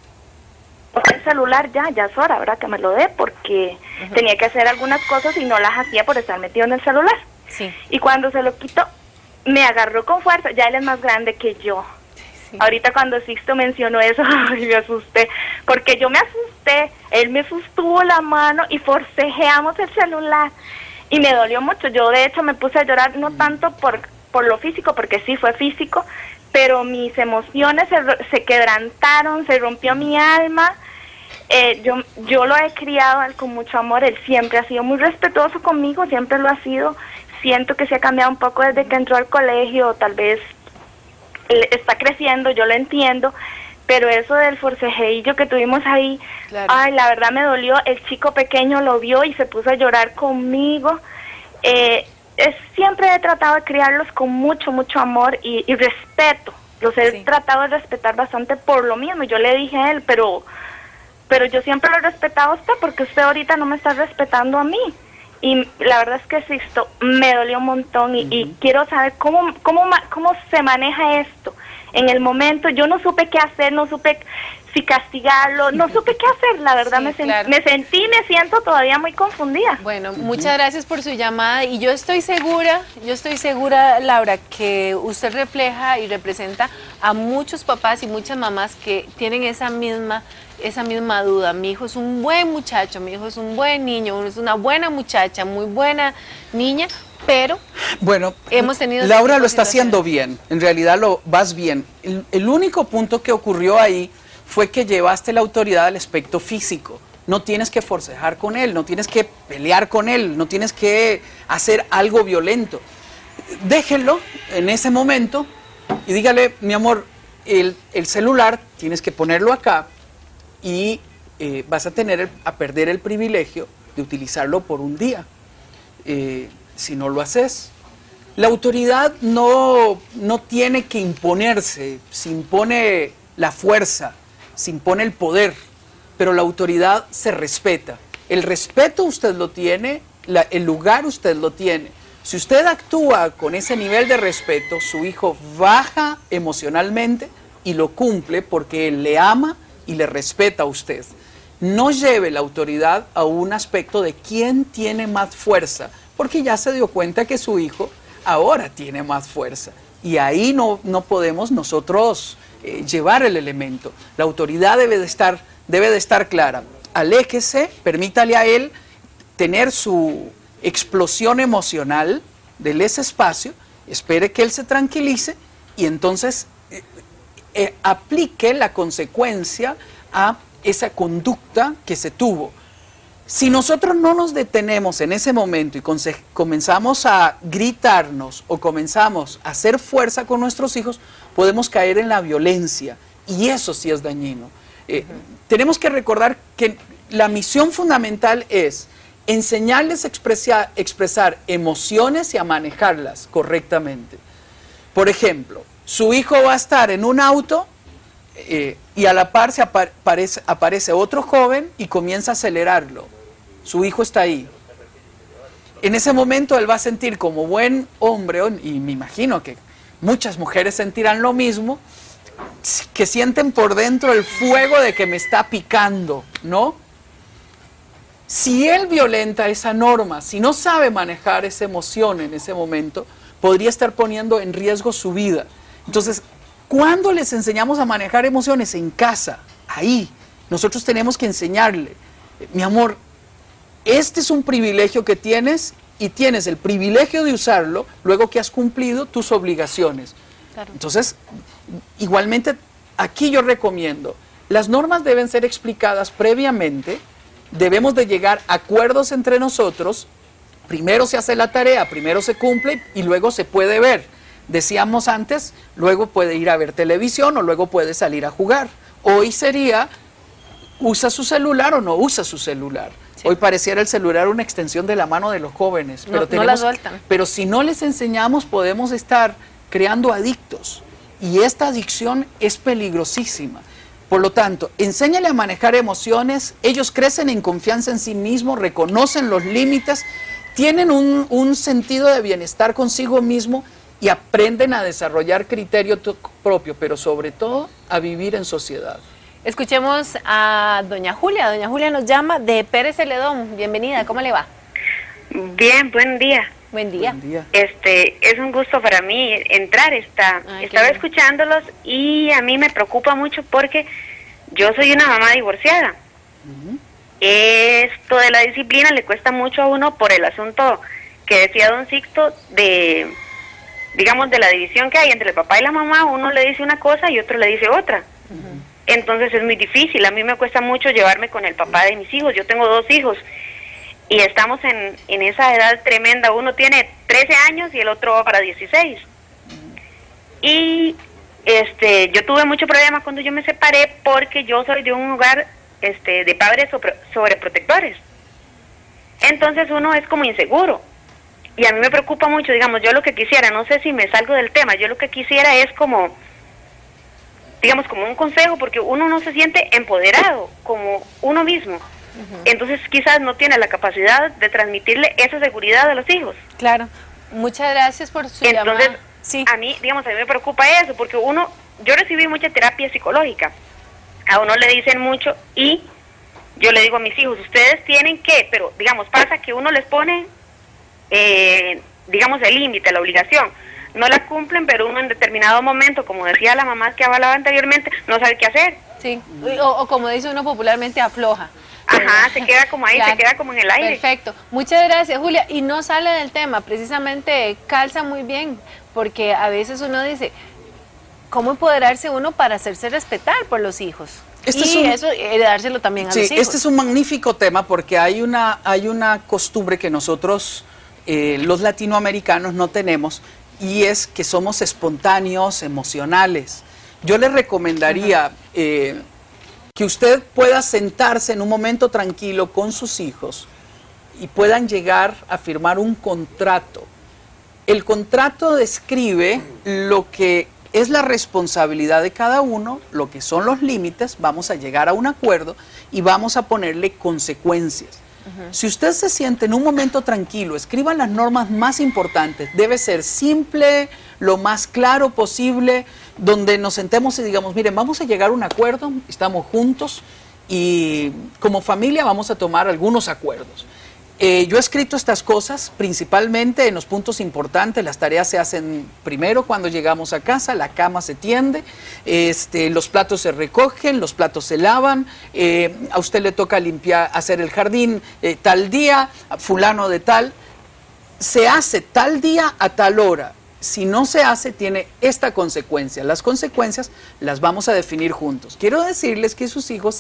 el celular ya es hora, ¿verdad? Que me lo dé porque tenía que hacer algunas cosas y no las hacía por estar metido en el celular. Sí. Y cuando se lo quito, me agarró con fuerza. Ya él es más grande que yo. Ahorita cuando Sixto mencionó eso, me asusté, porque yo me asusté asusté, él me sostuvo la mano y forcejeamos el celular. Y me dolió mucho. Yo de hecho me puse a llorar, no tanto por lo físico, porque sí fue físico, pero mis emociones se quebrantaron, se rompió mi alma. Yo lo he criado a él con mucho amor, él siempre ha sido muy respetuoso conmigo, siempre lo ha sido. Siento que se ha cambiado un poco desde que entró al colegio, tal vez está creciendo, yo lo entiendo, pero eso del forcejeillo que tuvimos ahí, claro. Ay, la verdad me dolió. El chico pequeño lo vio y se puso a llorar conmigo. Siempre he tratado de criarlos con mucho, mucho amor y respeto. Los he tratado de respetar bastante por lo mismo. Yo le dije a él, pero yo siempre lo he respetado a usted porque usted ahorita no me está respetando a mí. Y la verdad es que Sisto, me dolió un montón y quiero saber cómo se maneja esto. En el momento yo no supe qué hacer, no supe si castigarlo, no supe qué hacer, la verdad. Sí, me siento todavía muy confundida. Bueno, muchas gracias por su llamada y yo estoy segura, Laura, que usted refleja y representa a muchos papás y muchas mamás que tienen esa misma duda. Mi hijo es un buen muchacho, mi hijo es un buen niño, es una buena muchacha, muy buena niña, pero bueno, hemos tenido... Laura lo está haciendo bien, en realidad vas bien. El único punto que ocurrió ahí fue que llevaste la autoridad al aspecto físico. No tienes que forcejar con él, no tienes que pelear con él, no tienes que hacer algo violento. Déjenlo en ese momento y dígale, mi amor, el celular tienes que ponerlo acá y vas a perder el privilegio de utilizarlo por un día. Si no lo haces, la autoridad no tiene que imponerse, se impone la fuerza, se impone el poder, pero la autoridad se respeta. El respeto usted lo tiene, el lugar usted lo tiene. Si usted actúa con ese nivel de respeto, su hijo baja emocionalmente y lo cumple porque él le ama y le respeta a usted. No lleve la autoridad a un aspecto de quién tiene más fuerza, porque ya se dio cuenta que su hijo ahora tiene más fuerza. Y ahí no podemos nosotros llevar el elemento. La autoridad debe de estar clara. Aléjese, permítale a él tener su explosión emocional de ese espacio, espere que él se tranquilice y entonces aplique la consecuencia a esa conducta que se tuvo. Si nosotros no nos detenemos en ese momento y comenzamos a gritarnos o comenzamos a hacer fuerza con nuestros hijos, podemos caer en la violencia y eso sí es dañino. Tenemos que recordar que la misión fundamental es enseñarles a expresar emociones y a manejarlas correctamente. Por ejemplo, su hijo va a estar en un auto y a la par aparece otro joven y comienza a acelerarlo. Su hijo está ahí. En ese momento él va a sentir como buen hombre, y me imagino que muchas mujeres sentirán lo mismo, que sienten por dentro el fuego de que me está picando, ¿no? Si él violenta esa norma, si no sabe manejar esa emoción en ese momento, podría estar poniendo en riesgo su vida. Entonces, ¿cuándo les enseñamos a manejar emociones? En casa, ahí. Nosotros tenemos que enseñarle, mi amor, este es un privilegio que tienes y tienes el privilegio de usarlo luego que has cumplido tus obligaciones. Claro. Entonces, igualmente, aquí yo recomiendo, las normas deben ser explicadas previamente, debemos de llegar a acuerdos entre nosotros, primero se hace la tarea, primero se cumple y luego se puede ver. Decíamos antes, luego puede ir a ver televisión o luego puede salir a jugar. Hoy sería, ¿usa su celular o no usa su celular? Sí. Hoy pareciera el celular una extensión de la mano de los jóvenes, pero, no la sueltan. Pero si no les enseñamos podemos estar creando adictos y esta adicción es peligrosísima. Por lo tanto, enséñale a manejar emociones, ellos crecen en confianza en sí mismos, reconocen los límites, tienen un sentido de bienestar consigo mismo y aprenden a desarrollar criterio propio, pero sobre todo a vivir en sociedad. Escuchemos a doña Julia. Doña Julia nos llama de Pérez Celedón. Bienvenida, ¿cómo le va? Bien, buen día. Buen día. Buen día. Es un gusto para mí entrar. Estaba escuchándolos y a mí me preocupa mucho porque yo soy una mamá divorciada Esto de la disciplina le cuesta mucho a uno por el asunto que decía don Sixto de, digamos, de la división que hay entre el papá y la mamá. Uno le dice una cosa y otro le dice otra. Entonces es muy difícil. A mí me cuesta mucho llevarme con el papá de mis hijos. Yo tengo 2 hijos y estamos en esa edad tremenda. Uno tiene 13 años y el otro va para 16. Y yo tuve mucho problema cuando yo me separé porque yo soy de un hogar de padres sobreprotectores. Entonces uno es como inseguro. Y a mí me preocupa mucho, digamos, yo lo que quisiera, no sé si me salgo del tema, yo lo que quisiera es como, digamos, como un consejo, porque uno no se siente empoderado como uno mismo. Entonces quizás no tiene la capacidad de transmitirle esa seguridad a los hijos. Claro. Muchas gracias por su llamada. Entonces, sí. a mí me preocupa eso, porque yo recibí mucha terapia psicológica. A uno le dicen mucho y yo le digo a mis hijos, ustedes tienen que, pero digamos, pasa que uno les pone, digamos, el límite, la obligación. No la cumplen, pero uno en determinado momento, como decía la mamá que hablaba anteriormente, no sabe qué hacer. Sí, o como dice uno popularmente, afloja. Ajá, se queda como ahí, claro, se queda como en el aire. Perfecto. Muchas gracias, Julia. Y no sale del tema, precisamente calza muy bien, porque a veces uno dice, ¿cómo empoderarse uno para hacerse respetar por los hijos? Eso heredárselo también a los hijos. Este es un magnífico tema porque hay una costumbre que nosotros, los latinoamericanos, no tenemos, y es que somos espontáneos, emocionales. Yo le recomendaría que usted pueda sentarse en un momento tranquilo con sus hijos y puedan llegar a firmar un contrato. El contrato describe lo que es la responsabilidad de cada uno, lo que son los límites, vamos a llegar a un acuerdo y vamos a ponerle consecuencias. Si usted se siente en un momento tranquilo, escriban las normas más importantes. Debe ser simple, lo más claro posible, donde nos sentemos y digamos, miren, vamos a llegar a un acuerdo, estamos juntos y como familia vamos a tomar algunos acuerdos. Yo he escrito estas cosas principalmente en los puntos importantes. Las tareas se hacen primero cuando llegamos a casa, la cama se tiende, los platos se recogen, los platos se lavan, a usted le toca limpiar, hacer el jardín tal día, fulano de tal, se hace tal día a tal hora. Si no se hace, tiene esta consecuencia. Las consecuencias las vamos a definir juntos. Quiero decirles que sus hijos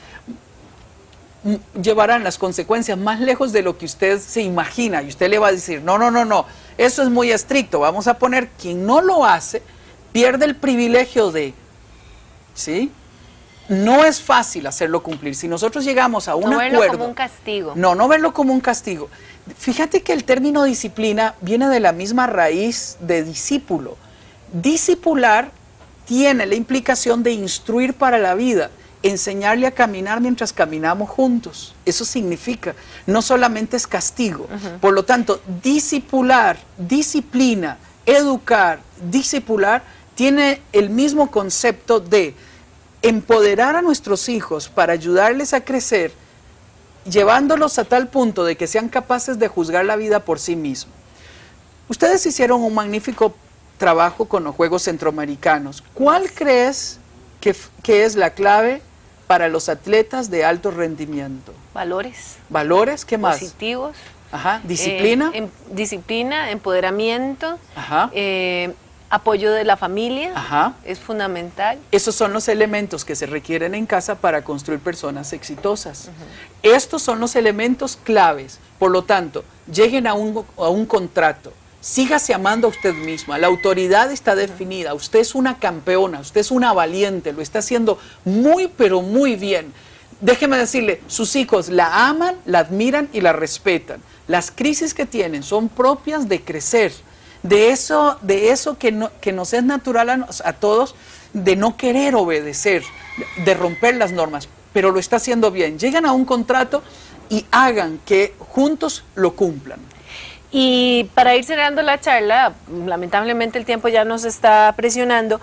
llevarán las consecuencias más lejos de lo que usted se imagina, y usted le va a decir, no, eso es muy estricto, vamos a poner, quien no lo hace, pierde el privilegio de, ¿sí? No es fácil hacerlo cumplir. Si nosotros llegamos a un acuerdo... No verlo como un castigo. No verlo como un castigo. Fíjate que el término disciplina viene de la misma raíz de discípulo. Discipular tiene la implicación de instruir para la vida, enseñarle a caminar mientras caminamos juntos. Eso significa, no solamente es castigo. Por lo tanto, discipular, disciplina, educar, discipular, tiene el mismo concepto de empoderar a nuestros hijos para ayudarles a crecer, llevándolos a tal punto de que sean capaces de juzgar la vida por sí mismos. Ustedes hicieron un magnífico trabajo con los Juegos Centroamericanos. ¿Cuál crees que es la clave para los atletas de alto rendimiento? Valores. ¿Valores? ¿Qué más? Positivos. Ajá. ¿Disciplina? Disciplina, empoderamiento. Ajá. Apoyo de la familia. Ajá. Es fundamental. Esos son los elementos que se requieren en casa para construir personas exitosas. Estos son los elementos claves. Por lo tanto, lleguen a un contrato. Sígase amando a usted misma, la autoridad está definida, usted es una campeona, usted es una valiente, lo está haciendo muy pero muy bien. Déjeme decirle, sus hijos la aman, la admiran y la respetan. Las crisis que tienen son propias de crecer, de eso que nos es natural a todos, de no querer obedecer, de romper las normas, pero lo está haciendo bien. Llegan a un contrato y hagan que juntos lo cumplan. Y para ir cerrando la charla, lamentablemente el tiempo ya nos está presionando,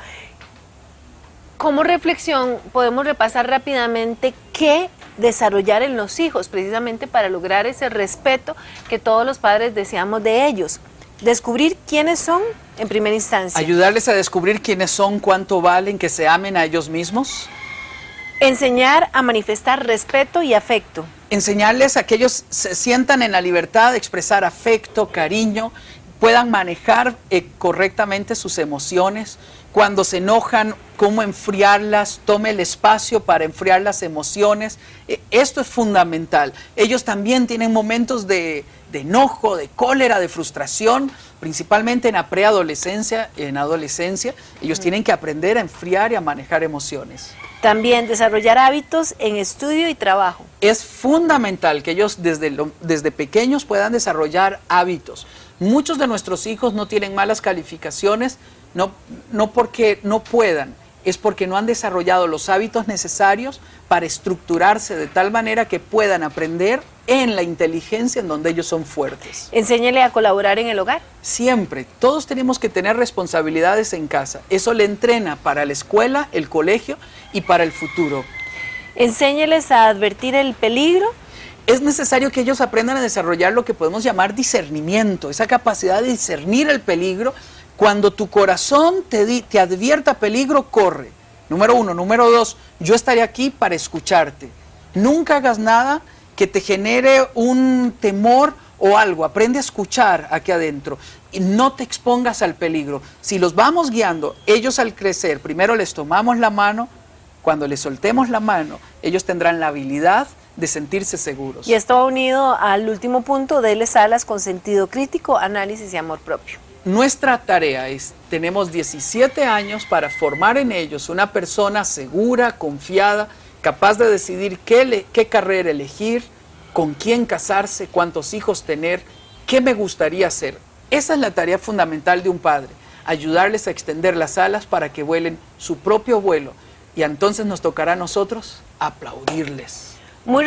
como reflexión podemos repasar rápidamente qué desarrollar en los hijos, precisamente para lograr ese respeto que todos los padres deseamos de ellos. Descubrir quiénes son en primera instancia. Ayudarles a descubrir quiénes son, cuánto valen, que se amen a ellos mismos. Enseñar a manifestar respeto y afecto. Enseñarles a que ellos se sientan en la libertad de expresar afecto, cariño, puedan manejar correctamente sus emociones. Cuando se enojan, cómo enfriarlas, tome el espacio para enfriar las emociones. Esto es fundamental. Ellos también tienen momentos de enojo, de cólera, de frustración, principalmente en la preadolescencia, en adolescencia. Ellos tienen que aprender a enfriar y a manejar emociones. También desarrollar hábitos en estudio y trabajo. Es fundamental que ellos desde pequeños puedan desarrollar hábitos. Muchos de nuestros hijos no tienen malas calificaciones, no porque no puedan, es porque no han desarrollado los hábitos necesarios para estructurarse de tal manera que puedan aprender en la inteligencia en donde ellos son fuertes. Enséñele a colaborar en el hogar. Siempre, todos tenemos que tener responsabilidades en casa. Eso le entrena para la escuela, el colegio y para el futuro. Enséñeles a advertir el peligro. Es necesario que ellos aprendan a desarrollar lo que podemos llamar discernimiento, esa capacidad de discernir el peligro. Cuando tu corazón te advierta peligro, corre. Número 1. Número 2, yo estaré aquí para escucharte. Nunca hagas nada que te genere un temor o algo. Aprende a escuchar aquí adentro y no te expongas al peligro. Si los vamos guiando, ellos al crecer, primero les tomamos la mano. Cuando les soltemos la mano, ellos tendrán la habilidad de sentirse seguros. Y esto va unido al último punto, déles alas con sentido crítico, análisis y amor propio. Nuestra tarea es, tenemos 17 años para formar en ellos una persona segura, confiada, capaz de decidir qué carrera elegir, con quién casarse, cuántos hijos tener, qué me gustaría hacer. Esa es la tarea fundamental de un padre, ayudarles a extender las alas para que vuelen su propio vuelo. Y entonces nos tocará a nosotros aplaudirles.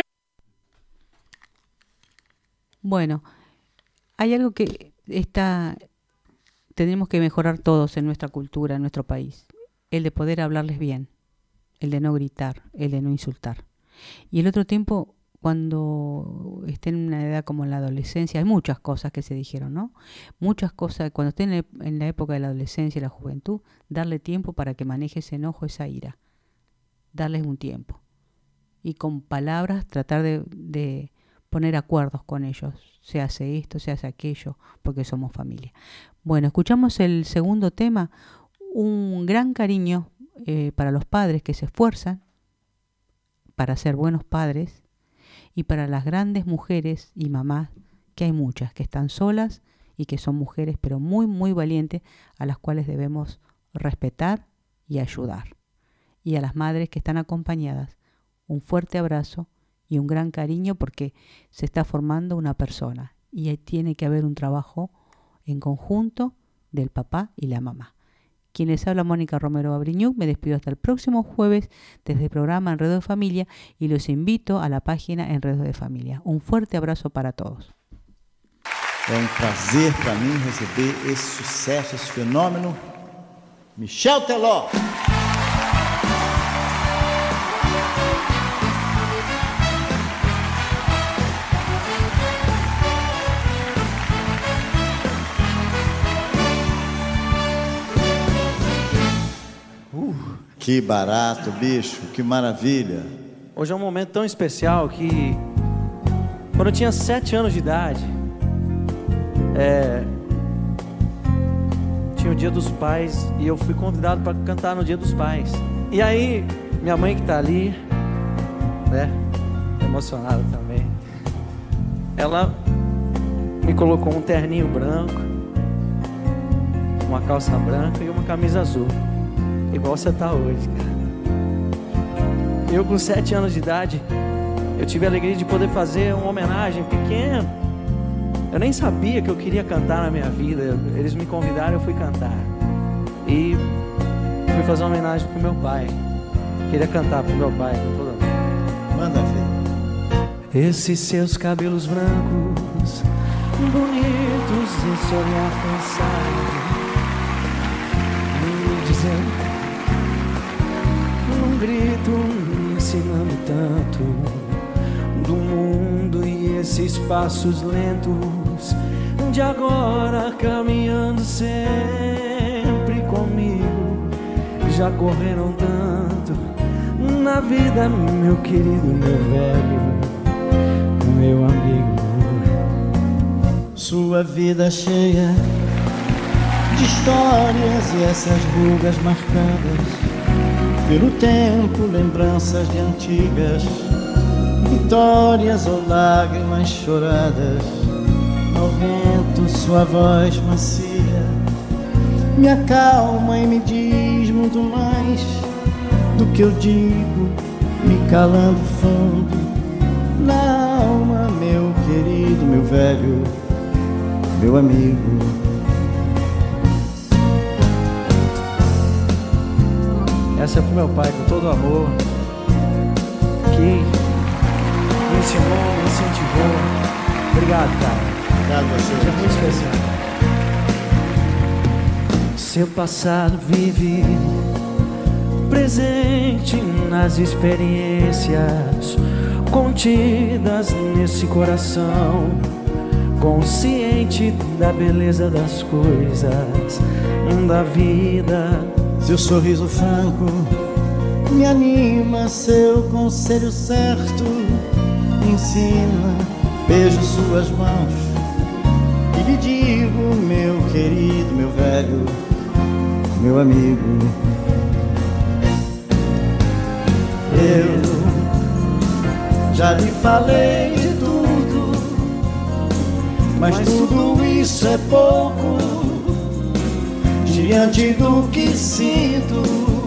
Bueno, hay algo que tenemos que mejorar todos en nuestra cultura, en nuestro país. El de poder hablarles bien, el de no gritar, el de no insultar. Y el otro tiempo, cuando estén en una edad como la adolescencia, hay muchas cosas que se dijeron, ¿no? Muchas cosas, cuando estén en la época de la adolescencia y la juventud, darle tiempo para que maneje ese enojo, esa ira. Darles un tiempo. Y con palabras tratar de poner acuerdos con ellos. Se hace esto, se hace aquello, porque somos familia. Bueno, escuchamos el segundo tema. Un gran cariño para los padres que se esfuerzan para ser buenos padres y para las grandes mujeres y mamás, que hay muchas que están solas y que son mujeres pero muy, muy valientes, a las cuales debemos respetar y ayudar. Y a las madres que están acompañadas, un fuerte abrazo y un gran cariño, porque se está formando una persona y tiene que haber un trabajo en conjunto del papá y la mamá. Quien les habla, Mónica Romero Abriñuc, me despido hasta el próximo jueves desde el programa Enredo de Familia y los invito a la página Enredo de Familia. Un fuerte abrazo para todos. É prazer para mim receber esse sucesso, esse fenômeno, Michel Teló. Que barato, bicho, que maravilha. Hoje é um momento tão especial que, quando eu tinha 7 anos de idade, tinha o Dia dos Pais e eu fui convidado para cantar no Dia dos Pais. E aí, minha mãe que tá ali, né, emocionada também, ela me colocou um terninho branco, uma calça branca e uma camisa azul. Igual você tá hoje, cara. Eu com 7 anos de idade, eu tive a alegria de poder fazer uma homenagem pequena. Eu nem sabia que eu queria cantar na minha vida. Eles me convidaram, eu fui cantar. E fui fazer uma homenagem pro meu pai. Queria cantar pro meu pai. Manda ver. Esses seus cabelos brancos, bonitos, esse olhar cansado, me dizendo num grito, me ensinando tanto do mundo e esses passos lentos de agora, caminhando sempre comigo. Já correram tanto na vida, meu querido, meu velho, meu amigo. Sua vida cheia de histórias e essas rugas marcadas pelo tempo, lembranças de antigas vitórias ou lágrimas choradas. Ao vento sua voz macia me acalma e me diz muito mais do que eu digo, me calando fundo na alma, meu querido, meu velho, meu amigo. Essa é pro meu pai, com todo amor, que me ensinou, me incentivou. Obrigado, cara. Obrigado a você. É muito especial. Seu passado vive presente nas experiências contidas nesse coração, consciente da beleza das coisas da vida. Seu sorriso franco me anima, seu conselho certo me ensina. Beijo suas mãos e lhe digo, meu querido, meu velho, meu amigo. Eu já lhe falei de tudo, mas tudo isso é pouco diante do que sinto.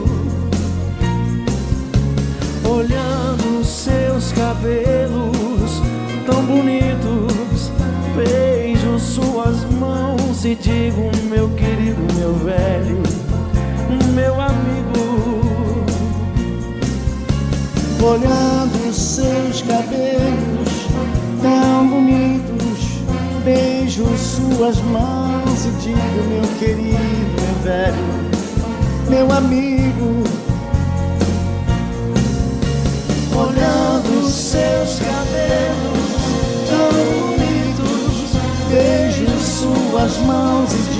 Olhando seus cabelos tão bonitos, beijo suas mãos e digo, meu querido, meu velho, meu amigo. Olhando seus cabelos tão bonitos, beijo suas mãos e digo, meu querido, meu velho, meu amigo. Olhando seus cabelos tão bonitos, beijo suas mãos e